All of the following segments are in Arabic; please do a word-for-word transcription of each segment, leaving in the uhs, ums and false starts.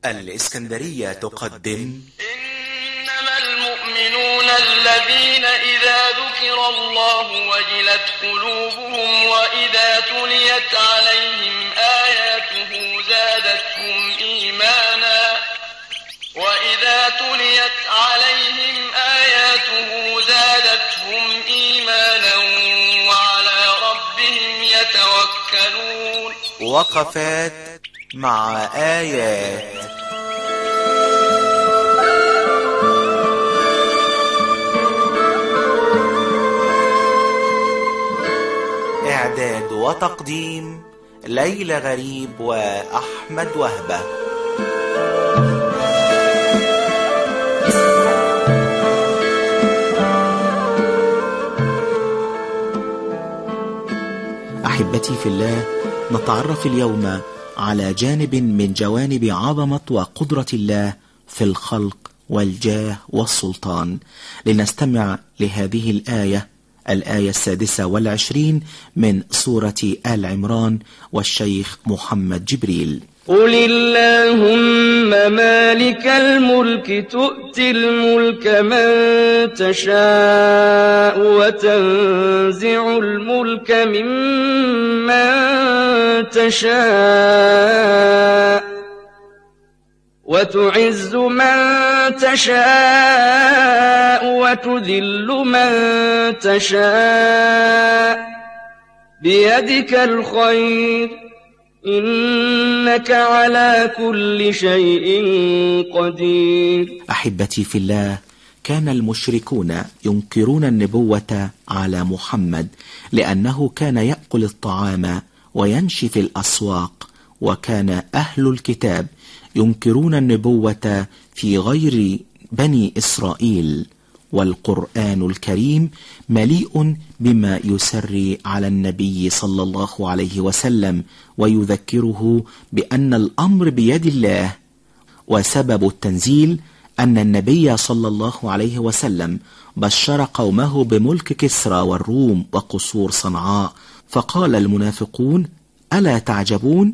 الإسكندرية تقدم إنما المؤمنون الذين إذا ذكر الله وجلت قلوبهم وإذا تليت عليهم آياته زادتهم إيمانا وإذا تليت عليهم آياته زادتهم إيمانا وعلى ربهم يتوكلون. وقفات مع آيات. إعداد وتقديم ليلى غريب وأحمد وهبة. أحبتي في الله، نتعرف اليوم على جانب من جوانب عظمة وقدرة الله في الخلق والجاه والسلطان. لنستمع لهذه الآية، الآية السادسة والعشرين من سورة آل عمران، والشيخ محمد جبريل. قل اللهم مالك الملك تؤتي الملك من تشاء وتنزع الملك ممن تشاء وتعز من تشاء وتذل من تشاء بيدك الخير إنك على كل شيء قدير. أحبتي في الله، كان المشركون ينكرون النبوة على محمد لأنه كان يأكل الطعام ويمشي في الأسواق، وكان أهل الكتاب ينكرون النبوة في غير بني إسرائيل. والقرآن الكريم مليء بما يسري على النبي صلى الله عليه وسلم ويذكره بأن الأمر بيد الله. وسبب التنزيل أن النبي صلى الله عليه وسلم بشر قومه بملك كسرى والروم وقصور صنعاء، فقال المنافقون: ألا تعجبون؟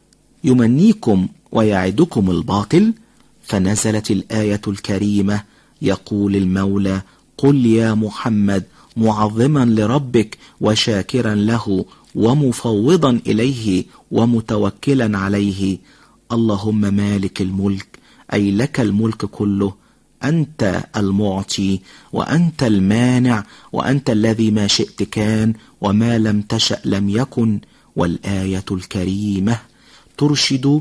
يمنيكم ويعدكم الباطل. فنزلت الآية الكريمة يقول المولى: قل يا محمد معظما لربك وشاكرا له ومفوضا إليه ومتوكلا عليه، اللهم مالك الملك، أي لك الملك كله، أنت المعطي وأنت المانع وأنت الذي ما شئت كان وما لم تشأ لم يكن. والآية الكريمة ترشد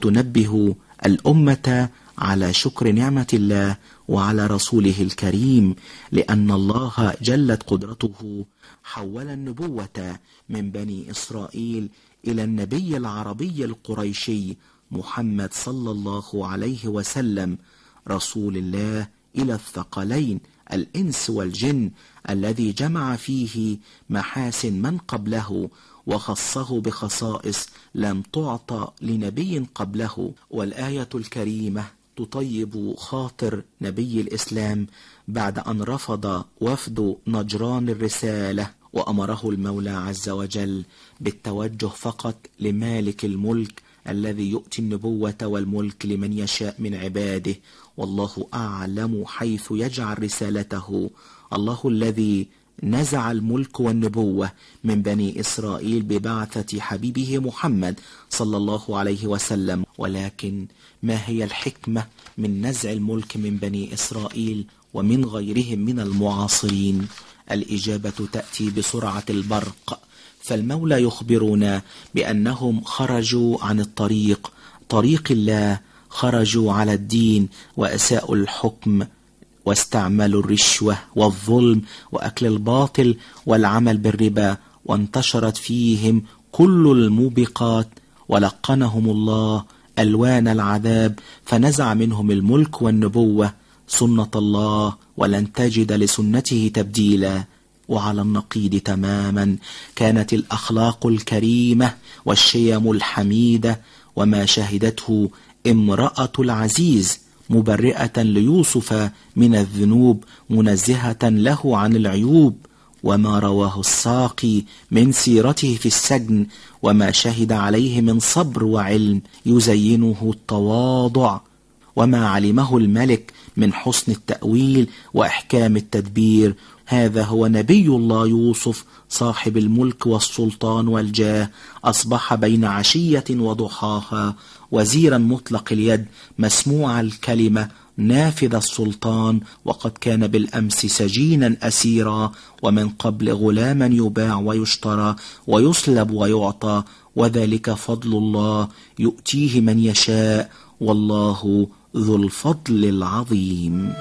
وتنبه الأمة على شكر نعمة الله وعلى رسوله الكريم، لأن الله جلت قدرته حول النبوة من بني إسرائيل إلى النبي العربي القريشي محمد صلى الله عليه وسلم، رسول الله إلى الثقلين الإنس والجن، الذي جمع فيه محاسن من قبله وخصه بخصائص لم تعطى لنبي قبله. والآية الكريمة تطيب خاطر نبي الإسلام بعد أن رفض وفد نجران الرسالة، وأمره المولى عز وجل بالتوجه فقط لمالك الملك الذي يؤتي النبوة والملك لمن يشاء من عباده، والله أعلم حيث يجعل رسالته. الله الذي نزع الملك والنبوة من بني إسرائيل ببعثة حبيبه محمد صلى الله عليه وسلم. ولكن ما هي الحكمة من نزع الملك من بني إسرائيل ومن غيرهم من المعاصرين؟ الإجابة تأتي بسرعة البرق، فالمولى يخبرنا بأنهم خرجوا عن الطريق طريق الله، خرجوا على الدين وأساءوا الحكم واستعملوا الرشوة والظلم وأكل الباطل والعمل بالربا، وانتشرت فيهم كل الموبقات، ولقنهم الله ألوان العذاب فنزع منهم الملك والنبوة، سنة الله ولن تجد لسنته تبديلا. وعلى النقيض تماما كانت الأخلاق الكريمة والشيم الحميدة وما شهدته امرأة العزيز مبرئة ليوسف من الذنوب منزهة له عن العيوب، وما رواه الساقي من سيرته في السجن وما شهد عليه من صبر وعلم يزينه التواضع، وما علمه الملك من حسن التأويل وإحكام التدبير. هذا هو نبي الله يوسف صاحب الملك والسلطان والجاه، أصبح بين عشية وضحاها وزيرا مطلق اليد، مسموع الكلمة، نافذ السلطان، وقد كان بالأمس سجينا أسيرا، ومن قبل غلاما يباع ويشترى ويصلب ويعطى، وذلك فضل الله يؤتيه من يشاء، والله ذو الفضل العظيم.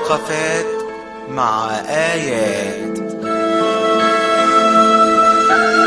وقفات مع آيات.